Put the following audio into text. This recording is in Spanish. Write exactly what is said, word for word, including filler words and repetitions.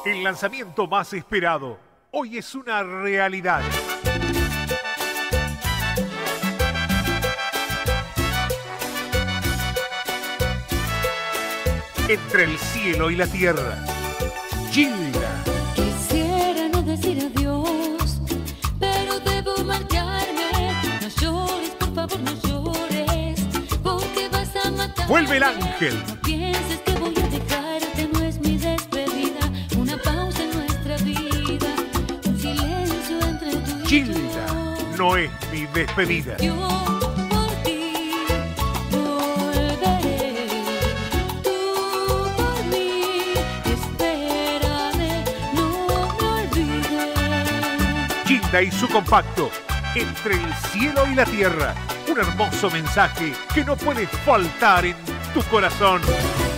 El lanzamiento más esperado hoy es una realidad. Entre el cielo y la tierra, Gilda. Quisiera no decir adiós, pero debo marcharme. No llores, por favor, no llores, porque vas a matar. Vuelve el ángel. No pienses que voy a dejarte, no es mi despedida. Una pausa en nuestra vida, un silencio entre tú y yo. Gilda, no es mi despedida. Yo por ti volveré, tú por mí espérame, no me olvides. Gilda y su compacto, Entre el cielo y la tierra. Un hermoso mensaje que no puede faltar en tu corazón.